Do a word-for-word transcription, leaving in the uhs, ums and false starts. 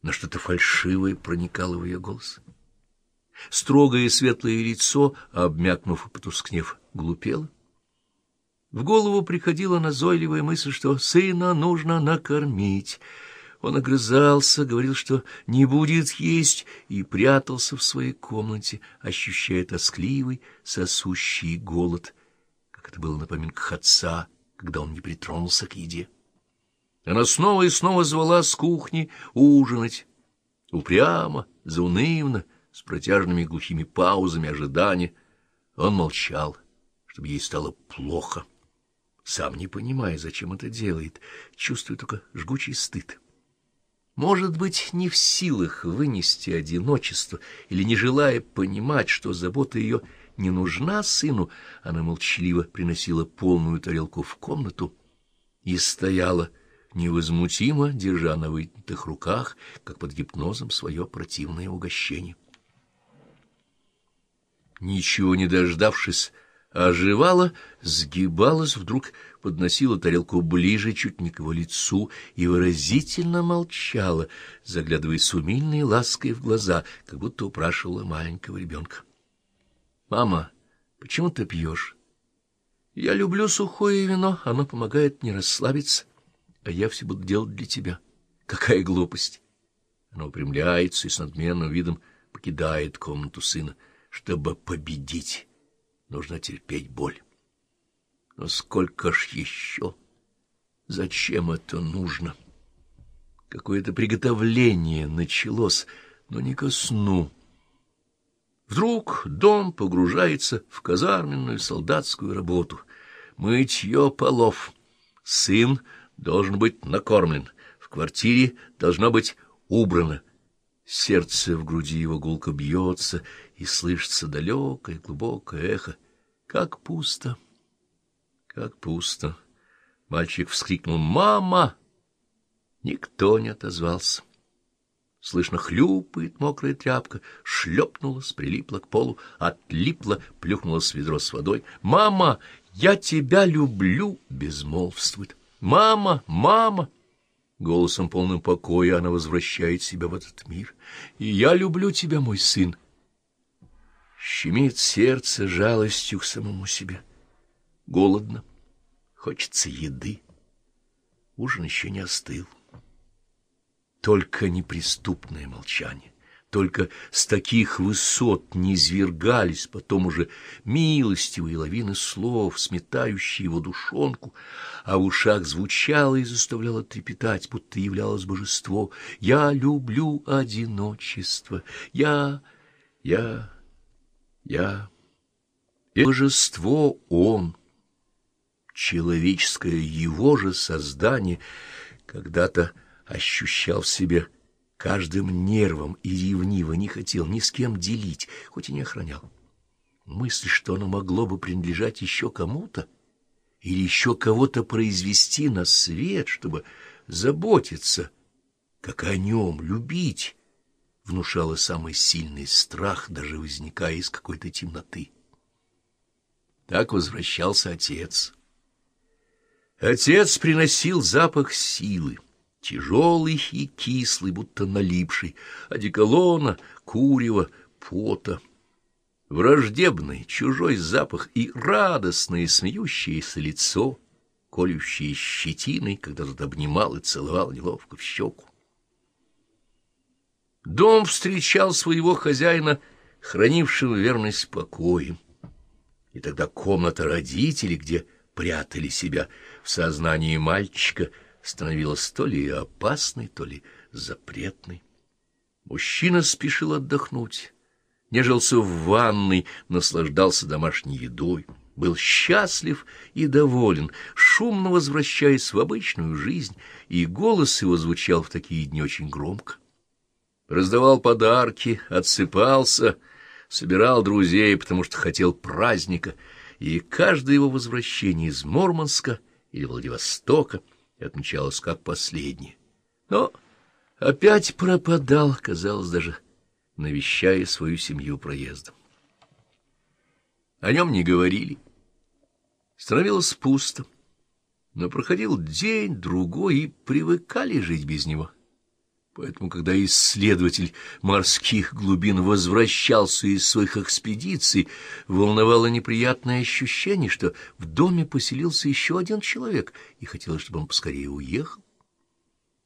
но что-то фальшивое проникало в ее голос. Строгое светлое лицо, обмякнув и потускнев, глупело. В голову приходила назойливая мысль, что сына нужно накормить. Он огрызался, говорил, что не будет есть, и прятался в своей комнате, ощущая тоскливый, сосущий голод, как это было на поминках отца, когда он не притронулся к еде. Она снова и снова звала с кухни ужинать, упрямо, заунывно, с протяжными глухими паузами ожидания. Он молчал, чтобы ей стало плохо, сам не понимая, зачем это делает, чувствуя только жгучий стыд. Может быть, не в силах вынести одиночество или не желая понимать, что забота ее не нужна сыну, она молчаливо приносила полную тарелку в комнату и стояла невозмутимо, держа на вытянутых руках, как под гипнозом, свое противное угощение. Ничего не дождавшись, оживала, сгибалась, вдруг подносила тарелку ближе, чуть не к его лицу, и выразительно молчала, заглядывая с умильной лаской в глаза, как будто упрашивала маленького ребенка. — Мама, почему ты пьешь? — Я люблю сухое вино, оно помогает мне расслабиться, а я все буду делать для тебя. Какая глупость! Она упрямляется и с надменным видом покидает комнату сына. Чтобы победить, нужно терпеть боль. Но сколько ж еще? Зачем это нужно? Какое-то приготовление началось, но не ко сну. Вдруг дом погружается в казарменную солдатскую работу. Мытье полов. Сын должен быть накормлен. В квартире должно быть убрано. Сердце в груди его гулко бьется, и слышится далекое глубокое эхо. Как пусто, как пусто. Мальчик вскрикнул: «Мама!» Никто не отозвался. Слышно, хлюпает мокрая тряпка, шлепнулась, прилипла к полу, отлипла, плюхнулась в ведро с водой. «Мама, я тебя люблю!» — безмолвствует. «Мама! Мама!» Голосом полным покоя она возвращает себя в этот мир. «И я люблю тебя, мой сын!» Щемит сердце жалостью к самому себе. Голодно, хочется еды. Ужин еще не остыл. Только неприступное молчание. Только с таких высот не извергались потом уже милостивые лавины слов, сметающие его душонку, а в ушах звучало и заставляло трепетать, будто являлось божество. «Я люблю одиночество, я, я, я». И божество он, человеческое его же создание, когда-то ощущал в себе каждым нервом и ревниво не хотел ни с кем делить, хоть и не охранял. Мысль, что оно могло бы принадлежать еще кому-то или еще кого-то произвести на свет, чтобы заботиться, как о нем, любить, внушала самый сильный страх, даже возникая из какой-то темноты. Так возвращался отец. Отец приносил запах силы, тяжелый и кислый, будто налипший, одеколона, курева, пота. Враждебный, чужой запах и радостное смеющееся лицо, колющее щетиной, когда тот обнимал и целовал неловко в щеку. Дом встречал своего хозяина, хранившего верность покоем. И тогда комната родителей, где прятали себя в сознании мальчика, становилась то ли опасной, то ли запретной. Мужчина спешил отдохнуть, нежился в ванной, наслаждался домашней едой, был счастлив и доволен, шумно возвращаясь в обычную жизнь, и голос его звучал в такие дни очень громко. Раздавал подарки, отсыпался, собирал друзей, потому что хотел праздника, и каждое его возвращение из Мурманска или Владивостока отмечалось как последнее. Но опять пропадал, казалось, даже навещая свою семью проездом. О нем не говорили. Становилось пусто. Но проходил день, другой, и привыкали жить без него. Поэтому, когда исследователь морских глубин возвращался из своих экспедиций, волновало неприятное ощущение, что в доме поселился еще один человек, и хотелось, чтобы он поскорее уехал.